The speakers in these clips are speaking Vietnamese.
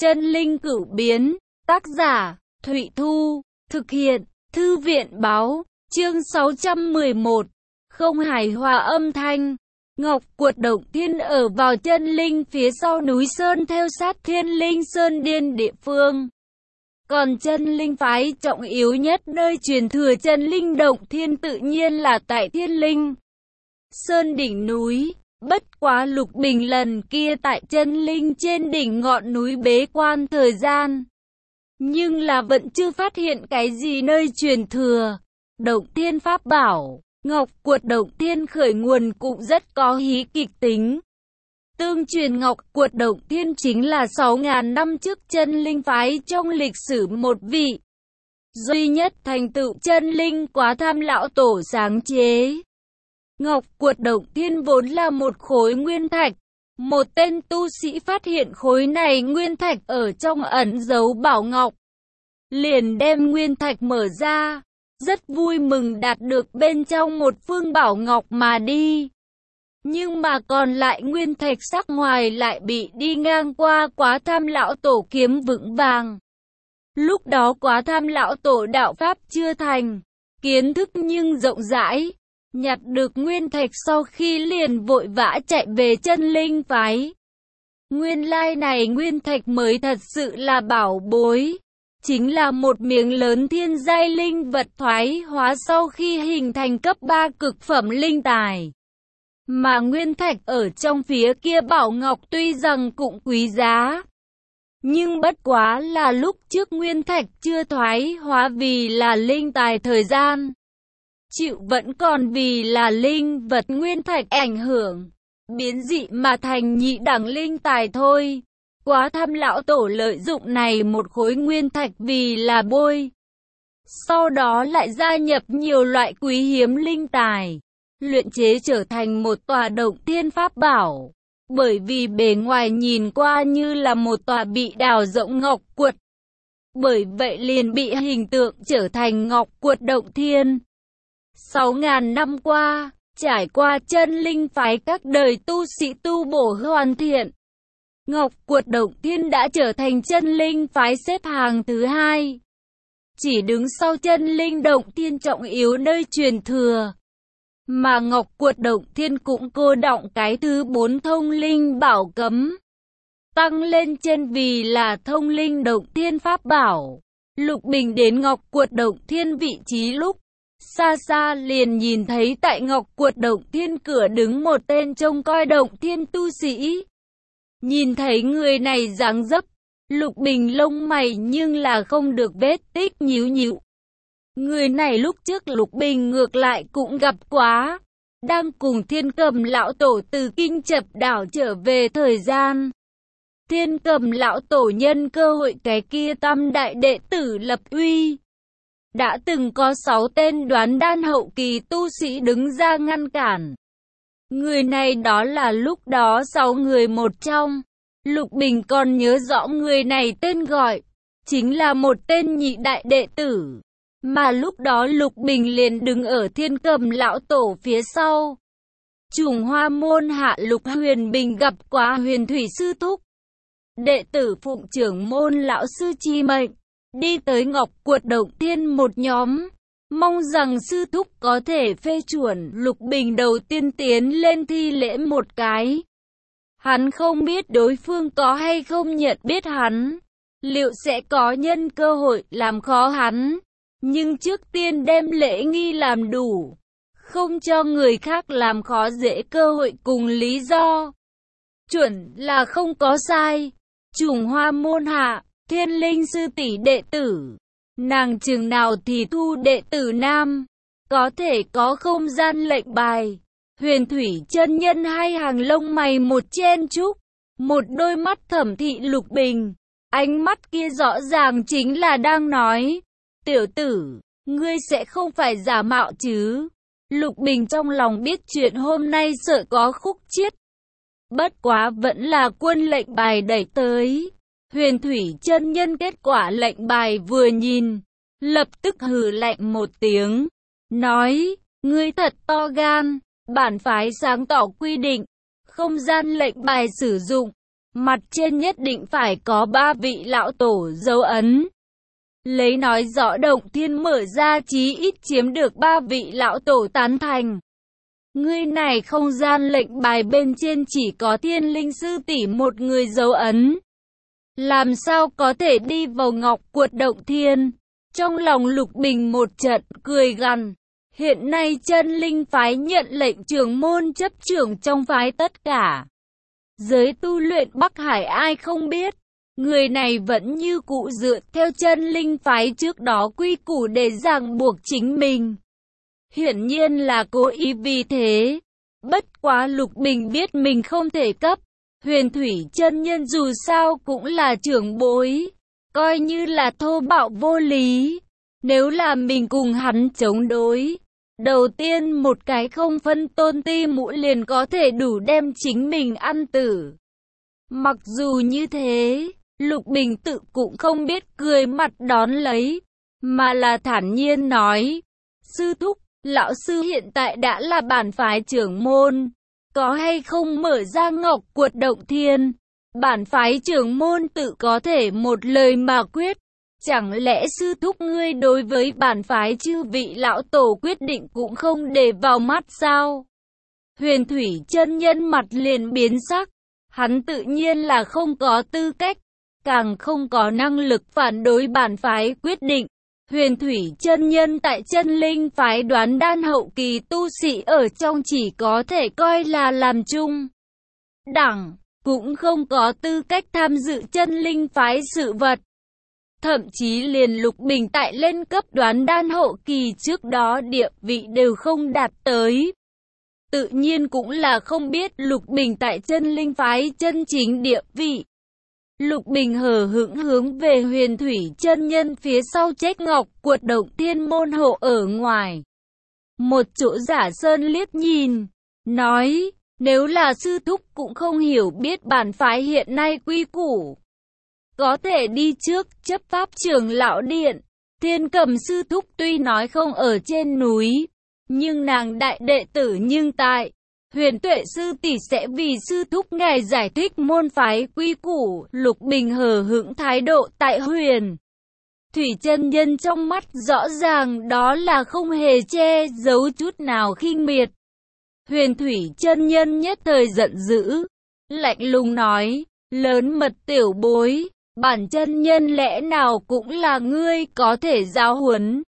Chân linh cửu biến, tác giả, Thụy Thu, thực hiện, Thư viện báo, chương 611, không hài hòa âm thanh. Ngọc Cuột Động Thiên ở vào chân linh phía sau núi Sơn theo sát Thiên Linh Sơn Điên địa phương. Còn chân linh phái trọng yếu nhất nơi truyền thừa chân linh động thiên tự nhiên là tại Thiên Linh Sơn đỉnh núi. Bất quá Lục Bình lần kia tại chân linh trên đỉnh ngọn núi bế quan thời gian, nhưng là vẫn chưa phát hiện cái gì nơi truyền thừa động thiên pháp bảo. Ngọc Cuột Động Thiên khởi nguồn cũng rất có hí kịch tính. Tương truyền Ngọc Cuột Động Thiên chính là 6.000 năm trước chân linh phái trong lịch sử một vị duy nhất thành tựu chân linh Quá Tham lão tổ sáng chế. Ngọc Cuột Động Thiên vốn là một khối nguyên thạch. Một tên tu sĩ phát hiện khối này nguyên thạch ở trong ẩn giấu bảo ngọc, liền đem nguyên thạch mở ra, rất vui mừng đạt được bên trong một phương bảo ngọc mà đi. Nhưng mà còn lại nguyên thạch sắc ngoài lại bị đi ngang qua Quá Tham lão tổ kiếm vững vàng. Lúc đó Quá Tham lão tổ đạo pháp chưa thành, kiến thức nhưng rộng rãi. Nhặt được nguyên thạch sau khi liền vội vã chạy về chân linh phái. Nguyên lai này nguyên thạch mới thật sự là bảo bối. Chính là một miếng lớn thiên giai linh vật thoái hóa sau khi hình thành cấp 3 cực phẩm linh tài. Mà nguyên thạch ở trong phía kia bảo ngọc tuy rằng cũng quý giá, nhưng bất quá là lúc trước nguyên thạch chưa thoái hóa vì là linh tài thời gian chịu vẫn còn vì là linh vật nguyên thạch ảnh hưởng, biến dị mà thành nhị đẳng linh tài thôi. Quá Tham lão tổ lợi dụng này một khối nguyên thạch vì là bôi. Sau đó lại gia nhập nhiều loại quý hiếm linh tài, luyện chế trở thành một tòa động thiên pháp bảo. Bởi vì bề ngoài nhìn qua như là một tòa bị đào rỗng ngọc cuột, bởi vậy liền bị hình tượng trở thành Ngọc Cuột Động Thiên. 6.000 năm qua, trải qua chân linh phái các đời tu sĩ tu bổ hoàn thiện, Ngọc Cuột Động Thiên đã trở thành chân linh phái xếp hàng thứ 2. Chỉ đứng sau chân linh động thiên trọng yếu nơi truyền thừa. Mà Ngọc Cuột Động Thiên cũng cô đọng cái thứ 4 thông linh bảo cấm. Tăng lên trên vì là thông linh động thiên pháp bảo. Lục Bình đến Ngọc Cuột Động Thiên vị trí lúc xa xa liền nhìn thấy tại Ngọc Cuột Động Thiên cửa đứng một tên trông coi động thiên tu sĩ. Nhìn thấy người này dáng dấp, Lục Bình lông mày nhưng là không được vết tích nhíu nhíu. Người này lúc trước Lục Bình ngược lại cũng gặp quá, đang cùng Thiên Cầm lão tổ từ Kinh Chập đảo trở về thời gian. Thiên Cầm lão tổ nhân cơ hội cái kia tam đại đệ tử lập uy, đã từng có 6 tên đoán đan hậu kỳ tu sĩ đứng ra ngăn cản. Người này đó là lúc đó 6 người một trong. Lục Bình còn nhớ rõ người này tên gọi, chính là một tên nhị đại đệ tử. Mà lúc đó Lục Bình liền đứng ở Thiên Cầm lão tổ phía sau. Trùng Hoa môn hạ Lục Huyền Bình gặp quá Huyền Thủy sư thúc, đệ tử phụng trưởng môn lão sư chi mệnh, đi tới Ngọc Cuột Động Thiên một nhóm, mong rằng sư thúc có thể phê chuẩn. Lục Bình đầu tiên tiến lên thi lễ một cái. Hắn không biết đối phương có hay không nhận biết hắn, liệu sẽ có nhân cơ hội làm khó hắn, nhưng trước tiên đem lễ nghi làm đủ, không cho người khác làm khó dễ cơ hội cùng lý do. Chuẩn là không có sai. Trùng Hoa môn hạ, Thiên Linh sư tỷ đệ tử, nàng chừng nào thì thu đệ tử nam, có thể có không gian lệnh bài. Huyền Thủy chân nhân hai hàng lông mày một chen chúc, một đôi mắt thẩm thị Lục Bình, ánh mắt kia rõ ràng chính là đang nói, tiểu tử, ngươi sẽ không phải giả mạo chứ. Lục Bình trong lòng biết chuyện hôm nay sợ có khúc chiết, bất quá vẫn là quân lệnh bài đẩy tới. Huyền Thủy chân nhân kết quả lệnh bài vừa nhìn, lập tức hừ lạnh một tiếng, nói, ngươi thật to gan, bản phái sáng tỏ quy định, không gian lệnh bài sử dụng, mặt trên nhất định phải có 3 vị lão tổ dấu ấn. Lấy nói rõ động thiên mở ra chí ít chiếm được 3 vị lão tổ tán thành. Ngươi này không gian lệnh bài bên trên chỉ có Thiên Linh sư tỷ một người dấu ấn. Làm sao có thể đi vào Ngọc Quật động thiên? Trong lòng Lục Bình một trận cười gằn. Hiện nay Chân Linh phái nhận lệnh trưởng môn chấp trưởng trong phái tất cả. Giới tu luyện Bắc Hải ai không biết. Người này vẫn như cũ dựa theo Chân Linh phái trước đó quy củ để ràng buộc chính mình. Hiển nhiên là cố ý vì thế. Bất quá Lục Bình biết mình không thể cấp. Huyền Thủy chân nhân dù sao cũng là trưởng bối. Coi như là thô bạo vô lý. Nếu là mình cùng hắn chống đối. Đầu tiên một cái không phân tôn ti mũ liền có thể đủ đem chính mình ăn tử. Mặc dù như thế, Lục Bình tự cũng không biết cười mặt đón lấy. Mà là thản nhiên nói. Sư thúc, lão sư hiện tại đã là bản phái trưởng môn. Có hay không mở ra Ngọc Quật động thiên? Bản phái trưởng môn tự có thể một lời mà quyết. Chẳng lẽ sư thúc ngươi đối với bản phái chư vị lão tổ quyết định cũng không để vào mắt sao? Huyền Thủy chân nhân mặt liền biến sắc. Hắn tự nhiên là không có tư cách, càng không có năng lực phản đối bản phái quyết định. Huyền Thủy chân nhân tại Chân Linh phái đoán đan hậu kỳ tu sĩ ở trong chỉ có thể coi là làm chung đẳng, cũng không có tư cách tham dự Chân Linh phái sự vật. Thậm chí liền Lục Bình tại lên cấp đoán đan hậu kỳ trước đó địa vị đều không đạt tới. Tự nhiên cũng là không biết Lục Bình tại Chân Linh phái chân chính địa vị. Lục Bình hờ hững hướng về Huyền Thủy chân nhân phía sau Trách Ngọc Quật động thiên môn hộ ở ngoài. Một chỗ giả sơn liếc nhìn, nói, nếu là sư thúc cũng không hiểu biết bản phái hiện nay quy củ. Có thể đi trước chấp pháp trưởng lão điện. Thiên Cầm sư thúc tuy nói không ở trên núi, nhưng nàng đại đệ tử nhưng tại. Huyền Tuệ sư tỷ sẽ vì sư thúc ngài giải thích môn phái quy củ. Lục Bình hờ hững thái độ tại Huyền Thủy chân nhân trong mắt rõ ràng đó là không hề che giấu chút nào khinh miệt. Huyền Thủy chân nhân nhất thời giận dữ, lạnh lùng nói, lớn mật tiểu bối, bản chân nhân lẽ nào cũng là ngươi có thể giáo huấn.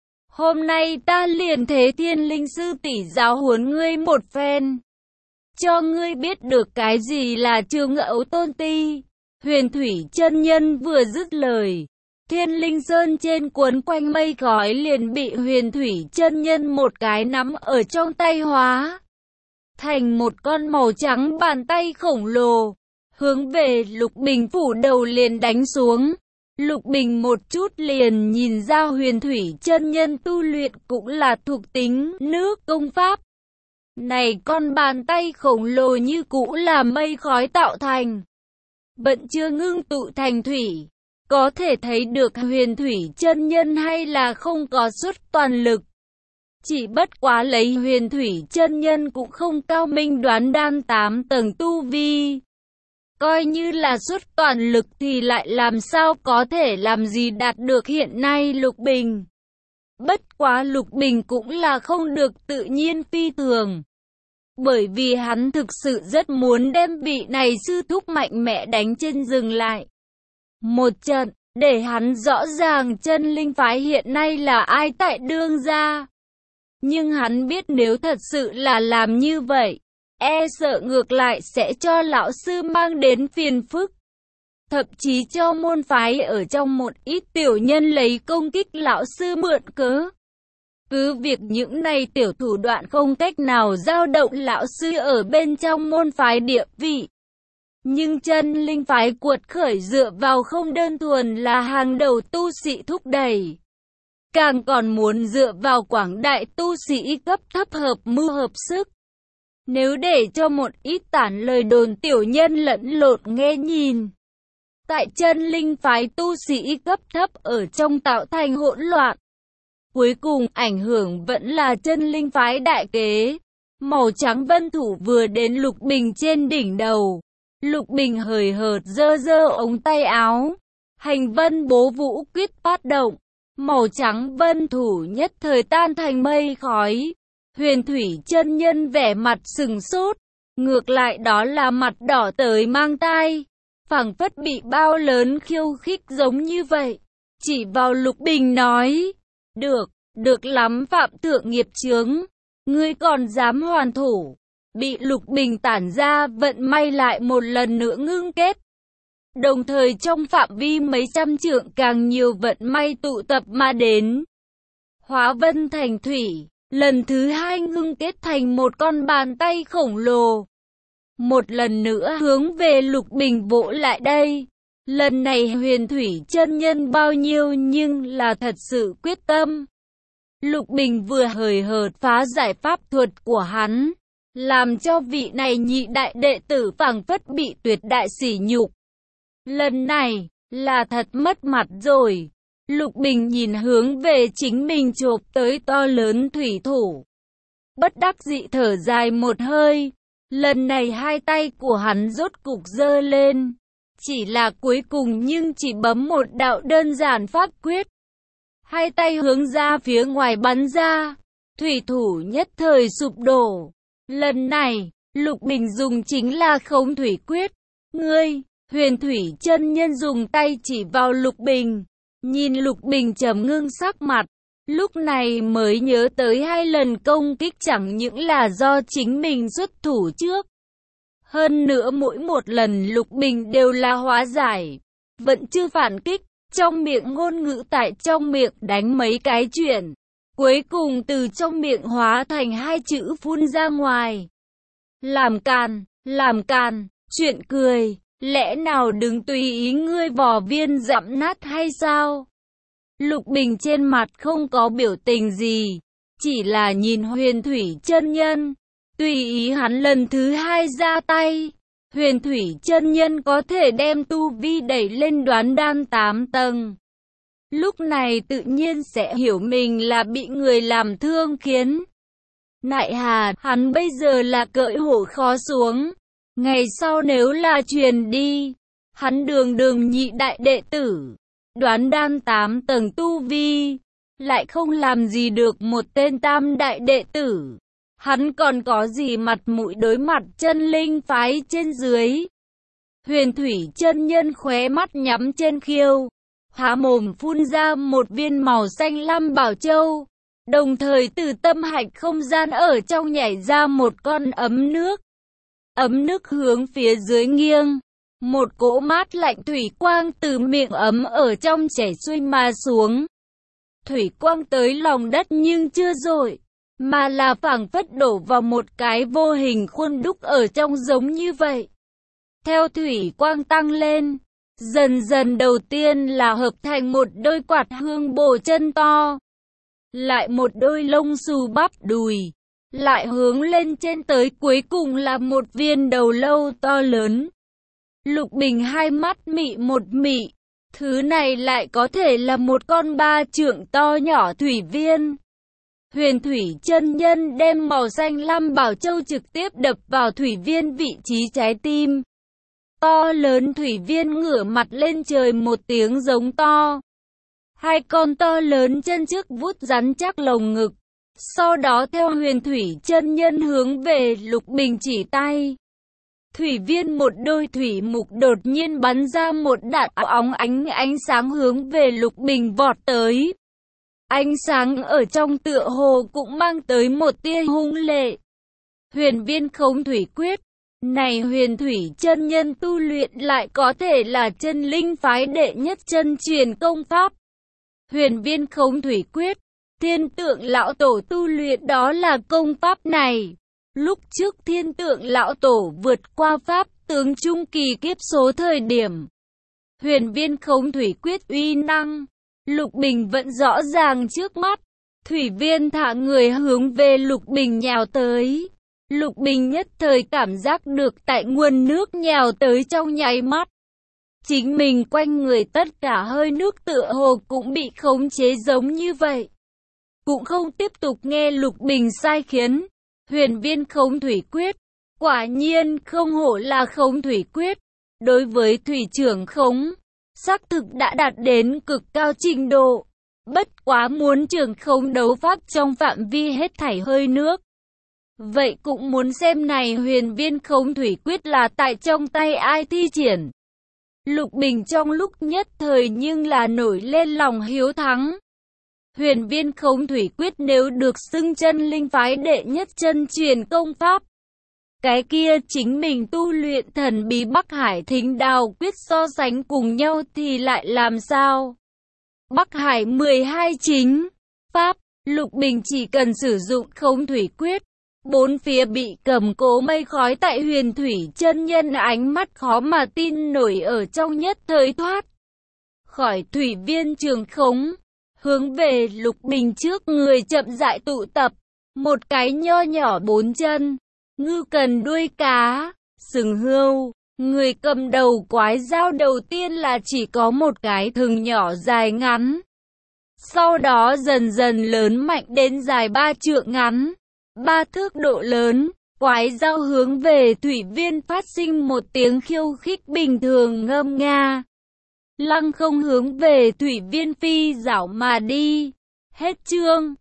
Hôm nay ta liền thế Thiên Linh sư tỷ giáo huấn ngươi một phen, cho ngươi biết được cái gì là Trường Ấu Tôn Ti. Huyền Thủy chân nhân vừa dứt lời, Thiên Linh Sơn trên cuốn quanh mây khói liền bị Huyền Thủy chân nhân một cái nắm ở trong tay hóa thành một con màu trắng bàn tay khổng lồ, hướng về Lục Bình phủ đầu liền đánh xuống. Lục Bình một chút liền nhìn ra Huyền Thủy chân nhân tu luyện cũng là thuộc tính nước công pháp. Này con bàn tay khổng lồ như cũ là mây khói tạo thành, vẫn chưa ngưng tụ thành thủy. Có thể thấy được Huyền Thủy chân nhân hay là không có xuất toàn lực. Chỉ bất quá lấy Huyền Thủy chân nhân cũng không cao minh đoán đan 8 tầng tu vi. Coi như là xuất toàn lực thì lại làm sao có thể làm gì đạt được hiện nay Lục Bình. Bất quá Lục Bình cũng là không được tự nhiên phi thường. Bởi vì hắn thực sự rất muốn đem vị này sư thúc mạnh mẽ đánh trên dừng lại một trận, để hắn rõ ràng Chân Linh phái hiện nay là ai tại đương gia. Nhưng hắn biết nếu thật sự là làm như vậy, e sợ ngược lại sẽ cho lão sư mang đến phiền phức. Thậm chí cho môn phái ở trong một ít tiểu nhân lấy công kích lão sư mượn cớ. Cứ việc những này tiểu thủ đoạn không cách nào dao động lão sư ở bên trong môn phái địa vị. Nhưng Chân Linh phái cuột khởi dựa vào không đơn thuần là hàng đầu tu sĩ thúc đẩy, càng còn muốn dựa vào quảng đại tu sĩ cấp thấp hợp mưu hợp sức. Nếu để cho một ít tản lời đồn tiểu nhân lẫn lộn nghe nhìn, tại Chân Linh phái tu sĩ cấp thấp ở trong tạo thành hỗn loạn, cuối cùng ảnh hưởng vẫn là Chân Linh phái đại kế. Màu trắng vân thủ vừa đến Lục Bình trên đỉnh đầu, Lục Bình hời hợt giơ giơ ống tay áo. Hành vân bố vũ quyết phát động. Màu trắng vân thủ nhất thời tan thành mây khói. Huyền Thủy chân nhân vẻ mặt sừng sốt. Ngược lại đó là mặt đỏ tới mang tai. Phảng phất bị bao lớn khiêu khích giống như vậy. Chỉ vào Lục Bình nói. Được lắm Phạm Thượng nghiệp chướng. Ngươi còn dám hoàn thủ. Bị Lục Bình tản ra vận may lại một lần nữa ngưng kết. Đồng thời trong phạm vi mấy trăm trượng càng nhiều vận may tụ tập mà đến. Hóa vân thành thủy, lần thứ hai ngưng kết thành một con bàn tay khổng lồ. Một lần nữa hướng về Lục Bình vỗ lại đây. Lần này Huyền Thủy chân nhân bao nhiêu nhưng là thật sự quyết tâm. Lục Bình vừa hời hợt phá giải pháp thuật của hắn, làm cho vị này nhị đại đệ tử phảng phất bị tuyệt đại sỉ nhục. Lần này, là thật mất mặt rồi. Lục Bình nhìn hướng về chính mình chộp tới to lớn thủy thủ. Bất đắc dĩ thở dài một hơi. Lần này hai tay của hắn rốt cục giơ lên. Chỉ là cuối cùng nhưng chỉ bấm một đạo đơn giản pháp quyết. Hai tay hướng ra phía ngoài bắn ra. Thủy thủ nhất thời sụp đổ. Lần này, Lục Bình dùng chính là Khống Thủy Quyết. Ngươi, Huyền Thủy chân nhân dùng tay chỉ vào Lục Bình. Nhìn Lục Bình trầm ngưng sắc mặt. Lúc này mới nhớ tới hai lần công kích chẳng những là do chính mình xuất thủ trước. Hơn nữa mỗi một lần Lục Bình đều là hóa giải. Vẫn chưa phản kích. Trong miệng ngôn ngữ tại trong miệng đánh mấy cái chuyện. Cuối cùng từ trong miệng hóa thành hai chữ phun ra ngoài. Làm càn, chuyện cười, lẽ nào đừng tùy ý ngươi vò viên dặm nát hay sao? Lục Bình trên mặt không có biểu tình gì, chỉ là nhìn Huyền Thủy chân nhân, tùy ý hắn lần thứ hai ra tay. Huyền Thủy chân nhân có thể đem tu vi đẩy lên Đoán Đan 8 tầng. Lúc này tự nhiên sẽ hiểu mình là bị người làm thương khiến. Nại hà, hắn bây giờ là cởi hổ khó xuống. Ngày sau nếu là truyền đi, hắn đường nhị đại đệ tử, Đoán Đan 8 tầng tu vi, lại không làm gì được một tên tam đại đệ tử. Hắn còn có gì mặt mũi đối mặt chân linh phái trên dưới. Huyền Thủy chân nhân khóe mắt nhắm trên khiêu, há mồm phun ra một viên màu xanh lam bảo châu. Đồng thời từ tâm hạch không gian ở trong nhảy ra một con ấm nước. Ấm nước hướng phía dưới nghiêng. Một cỗ mát lạnh thủy quang từ miệng ấm ở trong chảy xuôi mà xuống. Thủy quang tới lòng đất nhưng chưa dội, mà là phảng phất đổ vào một cái vô hình khuôn đúc ở trong giống như vậy. Theo thủy quang tăng lên, dần dần đầu tiên là hợp thành một đôi quạt hương bổ chân to. Lại một đôi lông xù bắp đùi. Lại hướng lên trên tới cuối cùng là một viên đầu lâu to lớn. Lục Bình hai mắt mị một mị. Thứ này lại có thể là một con 3 trượng to nhỏ thủy viên. Huyền Thủy chân nhân đem màu xanh lam bảo châu trực tiếp đập vào thủy viên vị trí trái tim. To lớn thủy viên ngửa mặt lên trời một tiếng giống to. Hai con to lớn chân trước vuốt rắn chắc lồng ngực. Sau đó theo Huyền Thủy chân nhân hướng về Lục Bình chỉ tay. Thủy viên một đôi thủy mục đột nhiên bắn ra một đạn óng ánh sáng hướng về Lục Bình vọt tới. Ánh sáng ở trong tựa hồ cũng mang tới một tia hung lệ. Huyền viên Khống Thủy Quyết. Này Huyền Thủy chân nhân tu luyện lại có thể là chân linh phái đệ nhất chân truyền công pháp. Huyền viên Khống Thủy Quyết. Thiên Tượng lão tổ tu luyện đó là công pháp này. Lúc trước Thiên Tượng lão tổ vượt qua pháp tướng trung kỳ kiếp số thời điểm. Huyền viên Khống Thủy Quyết uy năng, Lục Bình vẫn rõ ràng trước mắt. Thủy viên thả người hướng về Lục Bình nhào tới. Lục Bình nhất thời cảm giác được tại nguồn nước nhào tới trong nháy mắt. Chính mình quanh người tất cả hơi nước tựa hồ cũng bị khống chế giống như vậy. Cũng không tiếp tục nghe Lục Bình sai khiến. Huyền viên Khống Thủy Quyết. Quả nhiên không hổ là Khống Thủy Quyết. Đối với thủy trưởng khống, xác thực đã đạt đến cực cao trình độ. Bất quá muốn trưởng khống đấu pháp trong phạm vi hết thảy hơi nước. Vậy cũng muốn xem này huyền viên Khống Thủy Quyết là tại trong tay ai thi triển. Lục Bình trong lúc nhất thời nhưng là nổi lên lòng hiếu thắng. Huyền viên Khống Thủy Quyết nếu được xưng chân linh phái đệ nhất chân truyền công pháp, cái kia chính mình tu luyện thần bí Bắc Hải Thính Đào Quyết so sánh cùng nhau thì lại làm sao? Bắc Hải 12 chính pháp, Lục Bình chỉ cần sử dụng Khống Thủy Quyết, bốn phía bị cầm cố mây khói tại Huyền Thủy chân nhân ánh mắt khó mà tin nổi ở trong nhất thời thoát khỏi thủy viên trường khống, hướng về Lục Bình trước người chậm rãi tụ tập, một cái nho nhỏ bốn chân, ngư cần đuôi cá, sừng hươu. Người cầm đầu quái dao đầu tiên là chỉ có một cái thừng nhỏ dài ngắn. Sau đó dần dần lớn mạnh đến dài 3 trượng ngắn, 3 thước độ lớn. Quái dao hướng về thủy viên phát sinh một tiếng khiêu khích bình thường ngâm nga. Lăng không hướng về thủy viên phi dảo mà đi. Hết chương.